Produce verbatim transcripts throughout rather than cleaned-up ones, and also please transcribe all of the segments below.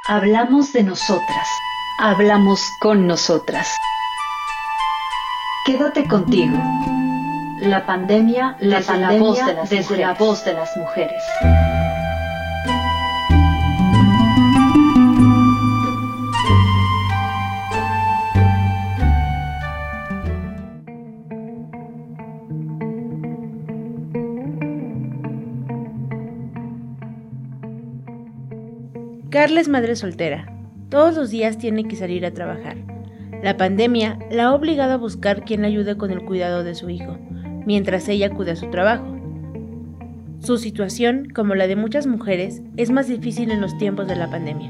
Hablamos de nosotras. Hablamos con nosotras. Quédate contigo. La pandemia, la desde, pandemia, la, voz de las desde la voz de las mujeres. Carla es madre soltera. Todos los días tiene que salir a trabajar. La pandemia la ha obligado a buscar quien la ayude con el cuidado de su hijo, mientras ella acude a su trabajo. Su situación, como la de muchas mujeres, es más difícil en los tiempos de la pandemia.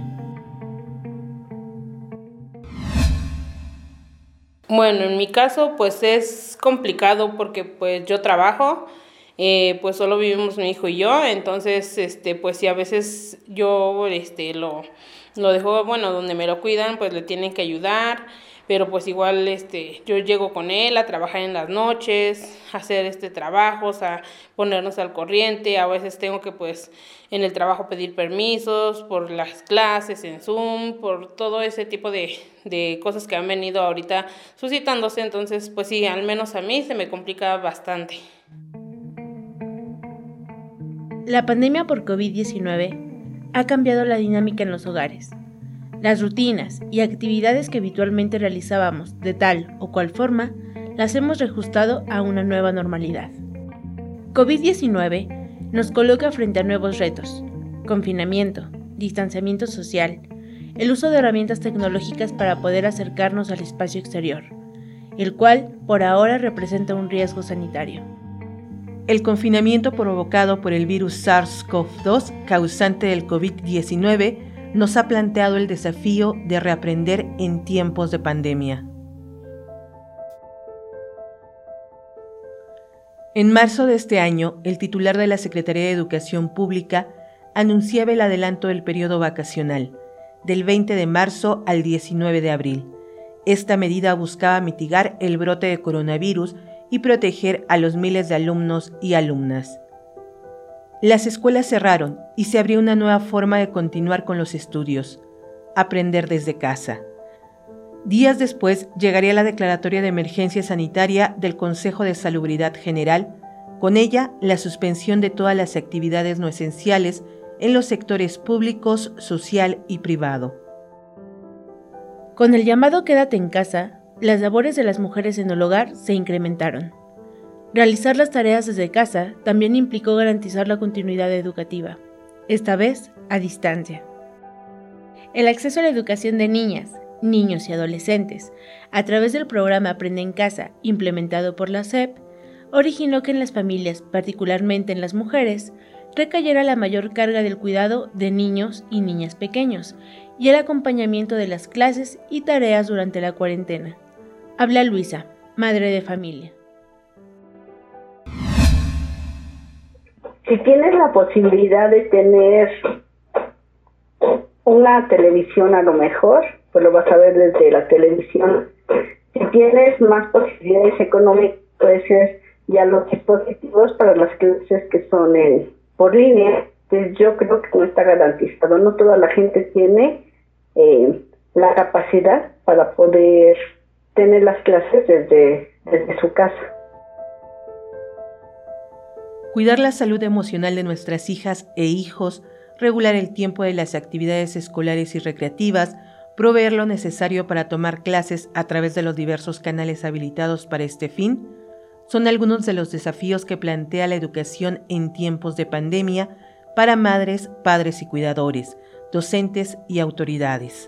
Bueno, en mi caso, pues es complicado porque pues yo trabajo, eh, pues solo vivimos mi hijo y yo, entonces, este, pues sí, a veces yo, este, lo, lo dejo, bueno, donde me lo cuidan, pues le tienen que ayudar. Pero pues igual este yo llego con él a trabajar en las noches, a hacer este trabajos, a ponernos al corriente. A veces tengo que pues en el trabajo pedir permisos por las clases en Zoom, por todo ese tipo de, de cosas que han venido ahorita suscitándose. Entonces pues sí, al menos a mí se me complica bastante. La pandemia por covid diecinueve ha cambiado la dinámica en los hogares. Las rutinas y actividades que habitualmente realizábamos de tal o cual forma, las hemos reajustado a una nueva normalidad. covid diecinueve nos coloca frente a nuevos retos: confinamiento, distanciamiento social, el uso de herramientas tecnológicas para poder acercarnos al espacio exterior, el cual por ahora representa un riesgo sanitario. El confinamiento provocado por el virus SARS-CoV dos, causante del covid diecinueve, nos ha planteado el desafío de reaprender en tiempos de pandemia. En marzo de este año, el titular de la Secretaría de Educación Pública anunciaba el adelanto del periodo vacacional, del veinte de marzo al diecinueve de abril. Esta medida buscaba mitigar el brote de coronavirus y proteger a los miles de alumnos y alumnas. Las escuelas cerraron y se abrió una nueva forma de continuar con los estudios: aprender desde casa. Días después llegaría la declaratoria de emergencia sanitaria del Consejo de Salubridad General, con ella la suspensión de todas las actividades no esenciales en los sectores públicos, social y privado. Con el llamado Quédate en casa, las labores de las mujeres en el hogar se incrementaron. Realizar las tareas desde casa también implicó garantizar la continuidad educativa, esta vez a distancia. El acceso a la educación de niñas, niños y adolescentes a través del programa Aprende en Casa, implementado por la S E P, originó que en las familias, particularmente en las mujeres, recayera la mayor carga del cuidado de niños y niñas pequeños y el acompañamiento de las clases y tareas durante la cuarentena. Habla Luisa, madre de familia. Si tienes la posibilidad de tener una televisión, a lo mejor, pues lo vas a ver desde la televisión. Si tienes más posibilidades económicas, puede ser ya los dispositivos para las clases que son en, por línea. Pues yo creo que no está garantizado. No toda la gente tiene eh, la capacidad para poder tener las clases desde, desde su casa. Cuidar la salud emocional de nuestras hijas e hijos, regular el tiempo de las actividades escolares y recreativas, proveer lo necesario para tomar clases a través de los diversos canales habilitados para este fin, son algunos de los desafíos que plantea la educación en tiempos de pandemia para madres, padres y cuidadores, docentes y autoridades.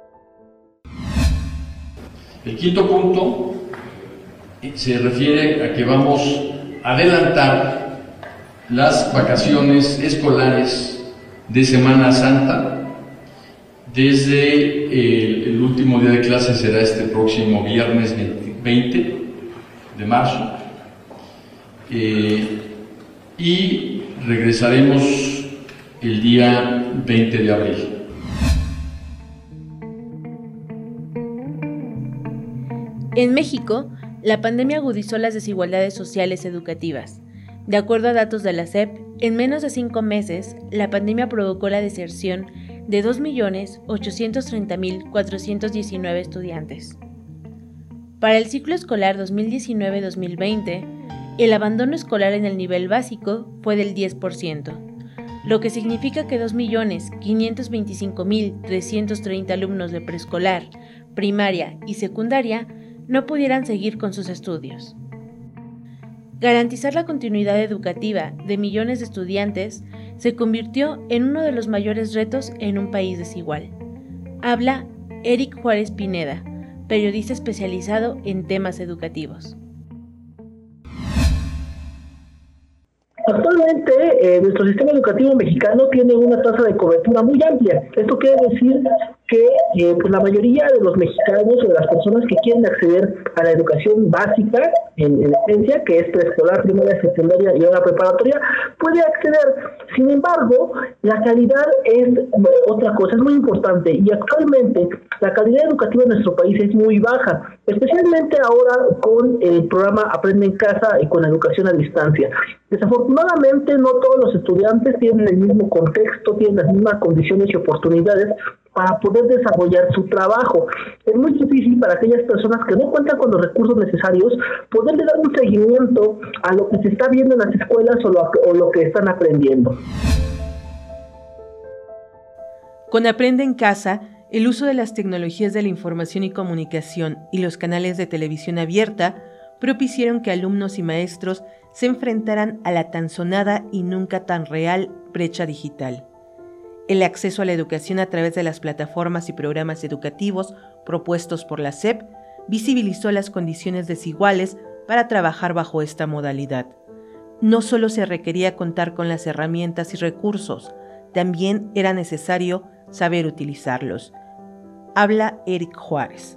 El quinto punto se refiere a que vamos a adelantar las vacaciones escolares de Semana Santa. Desde el, el último día de clase será este próximo viernes veinte de marzo eh, y regresaremos el día veinte de abril. En México, la pandemia agudizó las desigualdades sociales educativas. De acuerdo a datos de la S E P, en menos de cinco meses, la pandemia provocó la deserción de dos millones ochocientos treinta mil cuatrocientos diecinueve estudiantes. Para el ciclo escolar dos mil diecinueve dos mil veinte, el abandono escolar en el nivel básico fue del diez por ciento, lo que significa que dos millones quinientos veinticinco mil trescientos treinta alumnos de preescolar, primaria y secundaria no pudieran seguir con sus estudios. Garantizar la continuidad educativa de millones de estudiantes se convirtió en uno de los mayores retos en un país desigual. Habla Eric Juárez Pineda, periodista especializado en temas educativos. Actualmente, eh, nuestro sistema educativo mexicano tiene una tasa de cobertura muy amplia. Esto quiere decir que eh, pues la mayoría de los mexicanos o de las personas que quieren acceder a la educación básica, en, en esencia, que es preescolar, primaria, secundaria y ahora preparatoria, puede acceder. Sin embargo, la calidad es otra cosa, es muy importante, y actualmente la calidad educativa en nuestro país es muy baja, especialmente ahora con el programa Aprende en Casa y con la educación a distancia. Desafortunadamente, no todos los estudiantes tienen el mismo contexto, tienen las mismas condiciones y oportunidades para poder desarrollar su trabajo. Es muy difícil para aquellas personas que no cuentan con los recursos necesarios poderle dar un seguimiento a lo que se está viendo en las escuelas o lo, o lo que están aprendiendo. Con Aprende en Casa, el uso de las tecnologías de la información y comunicación y los canales de televisión abierta propiciaron que alumnos y maestros se enfrentaran a la tan sonada y nunca tan real brecha digital. El acceso a la educación a través de las plataformas y programas educativos propuestos por la S E P visibilizó las condiciones desiguales para trabajar bajo esta modalidad. No solo se requería contar con las herramientas y recursos, también era necesario saber utilizarlos. Habla Eric Juárez.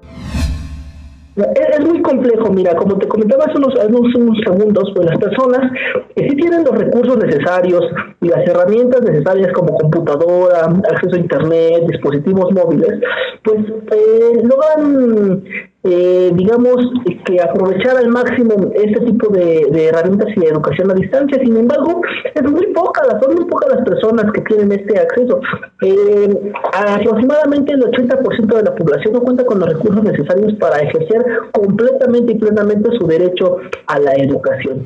Es muy complejo, mira, como te comentaba hace unos, unos, unos segundos, pues las personas que sí tienen los recursos necesarios y las herramientas necesarias como computadora, acceso a internet, dispositivos móviles, pues eh, logran, eh, digamos, que aprovechar al máximo este tipo de, de herramientas y de educación a distancia. Sin embargo, es muy poca, son muy pocas las personas que tienen este acceso. Eh, aproximadamente el ochenta por ciento de la población no cuenta con los recursos necesarios para ejercer completamente y plenamente su derecho a la educación.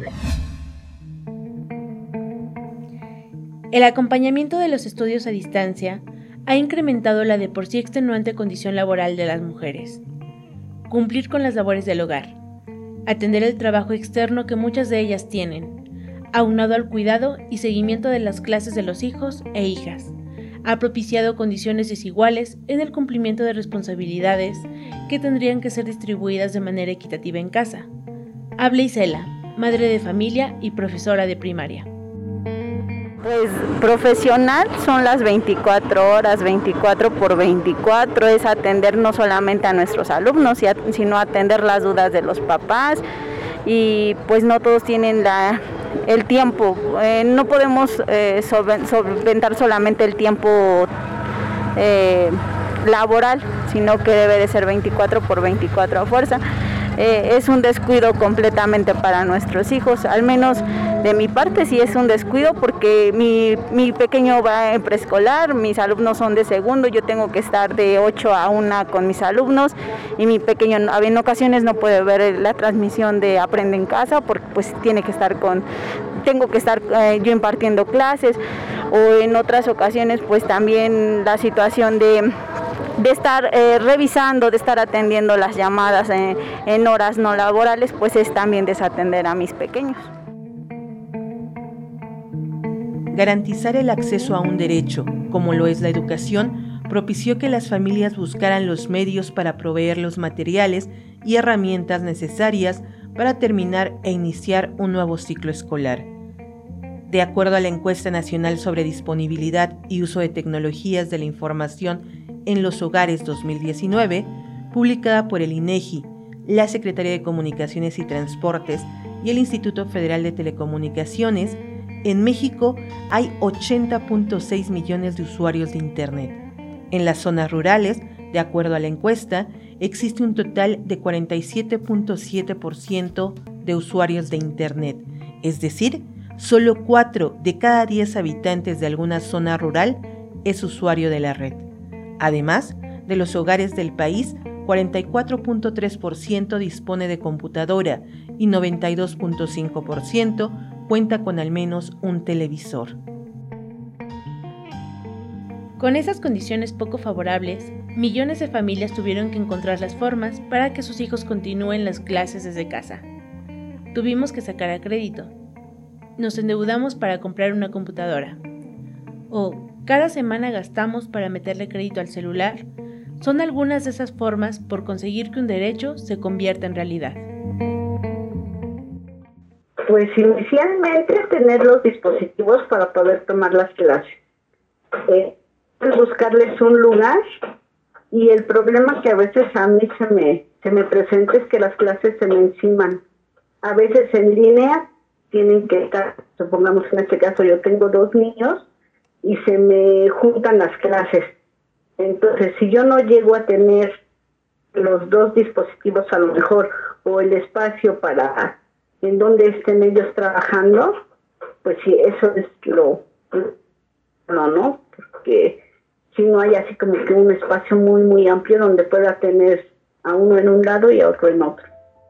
El acompañamiento de los estudios a distancia ha incrementado la de por sí extenuante condición laboral de las mujeres. Cumplir con las labores del hogar, atender el trabajo externo que muchas de ellas tienen, aunado al cuidado y seguimiento de las clases de los hijos e hijas, ha propiciado condiciones desiguales en el cumplimiento de responsabilidades que tendrían que ser distribuidas de manera equitativa en casa. Habla Isela, madre de familia y profesora de primaria. Pues profesional son las veinticuatro horas, veinticuatro por veinticuatro, es atender no solamente a nuestros alumnos, sino atender las dudas de los papás, y pues no todos tienen la, el tiempo, eh, no podemos eh, solventar solamente el tiempo eh, laboral, sino que debe de ser veinticuatro por veinticuatro a fuerza. Eh, es un descuido completamente para nuestros hijos, al menos de mi parte sí es un descuido, porque mi, mi pequeño va en preescolar, mis alumnos son de segundo, yo tengo que estar de ocho a una con mis alumnos, y mi pequeño en ocasiones no puede ver la transmisión de Aprende en Casa porque pues tiene que estar con, tengo que estar eh, yo impartiendo clases, o en otras ocasiones pues también la situación de de estar eh, revisando, de estar atendiendo las llamadas en, en horas no laborales, pues es también desatender a mis pequeños. Garantizar el acceso a un derecho, como lo es la educación, propició que las familias buscaran los medios para proveer los materiales y herramientas necesarias para terminar e iniciar un nuevo ciclo escolar. De acuerdo a la Encuesta Nacional sobre Disponibilidad y Uso de Tecnologías de la Información en los Hogares dos mil diecinueve, publicada por el INEGI, la Secretaría de Comunicaciones y Transportes y el Instituto Federal de Telecomunicaciones, en México hay ochenta punto seis millones de usuarios de Internet. En las zonas rurales, de acuerdo a la encuesta, existe un total de cuarenta y siete punto siete por ciento de usuarios de Internet, es decir, solo cuatro de cada diez habitantes de alguna zona rural es usuario de la red. Además, de los hogares del país, cuarenta y cuatro punto tres por ciento dispone de computadora y noventa y dos punto cinco por ciento cuenta con al menos un televisor. Con esas condiciones poco favorables, millones de familias tuvieron que encontrar las formas para que sus hijos continúen las clases desde casa. Tuvimos que sacar a crédito. Nos endeudamos para comprar una computadora. O cada semana gastamos para meterle crédito al celular. Son algunas de esas formas por conseguir que un derecho se convierta en realidad. Pues inicialmente tener los dispositivos para poder tomar las clases. Eh, buscarles un lugar, y el problema que a veces a mí se me, se me presenta es que las clases se me enciman. A veces en línea tienen que estar, supongamos que en este caso yo tengo dos niños y se me juntan las clases. Entonces, si yo no llego a tener los dos dispositivos a lo mejor, o el espacio para en donde estén ellos trabajando, pues sí, eso es lo no, ¿no? Porque si no hay así como que un espacio muy, muy amplio donde pueda tener a uno en un lado y a otro en otro.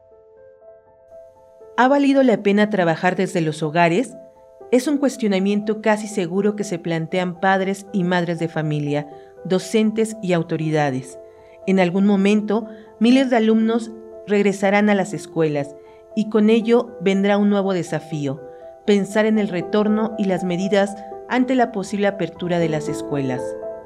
¿Ha valido la pena trabajar desde los hogares? Es un cuestionamiento casi seguro que se plantean padres y madres de familia, docentes y autoridades. En algún momento, miles de alumnos regresarán a las escuelas y con ello vendrá un nuevo desafío, pensar en el retorno y las medidas ante la posible apertura de las escuelas.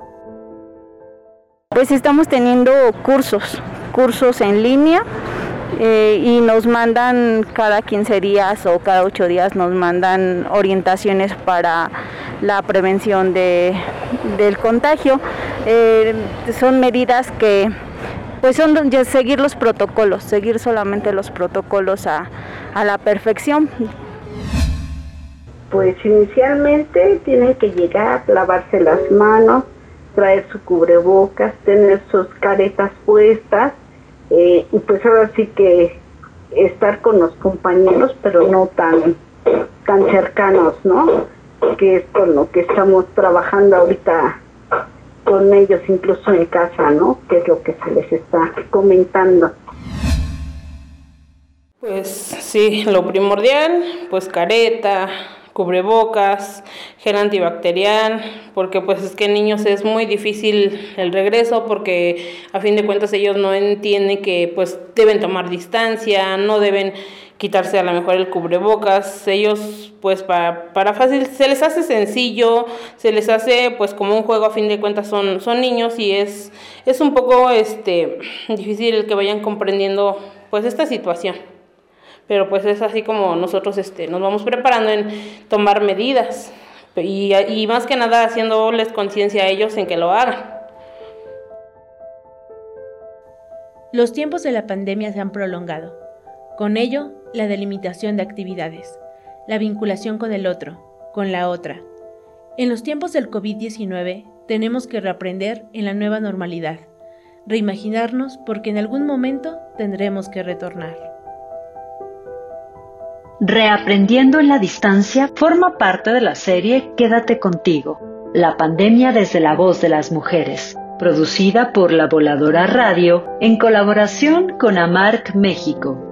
Pues estamos teniendo cursos, cursos en línea eh, y nos mandan cada quince días o cada ocho días nos mandan orientaciones para la prevención de, del contagio. Eh, son medidas que pues son seguir los protocolos, seguir solamente los protocolos a, a la perfección. Pues inicialmente tienen que llegar, lavarse las manos, traer su cubrebocas, tener sus caretas puestas, eh, y pues ahora sí que estar con los compañeros, pero no tan, tan cercanos, ¿no? Que es con lo que estamos trabajando ahorita con ellos, incluso en casa, ¿no? Que es lo que se les está comentando. Pues sí, lo primordial, pues careta, cubrebocas, gel antibacterial, porque pues es que en niños es muy difícil el regreso, porque a fin de cuentas ellos no entienden que pues deben tomar distancia, no deben quitarse a lo mejor el cubrebocas. Ellos pues para, para fácil, se les hace sencillo, se les hace pues como un juego, a fin de cuentas son, son niños y es, es un poco este difícil el que vayan comprendiendo pues esta situación. Pero pues es así como nosotros este, nos vamos preparando en tomar medidas y, y más que nada haciéndoles conciencia a ellos en que lo hagan. Los tiempos de la pandemia se han prolongado. Con ello, la delimitación de actividades, la vinculación con el otro, con la otra. En los tiempos del COVID diecinueve tenemos que reaprender en la nueva normalidad, reimaginarnos porque en algún momento tendremos que retornar. Reaprendiendo en la distancia forma parte de la serie Quédate contigo, la pandemia desde la voz de las mujeres, producida por La Voladora Radio en colaboración con AMARC México.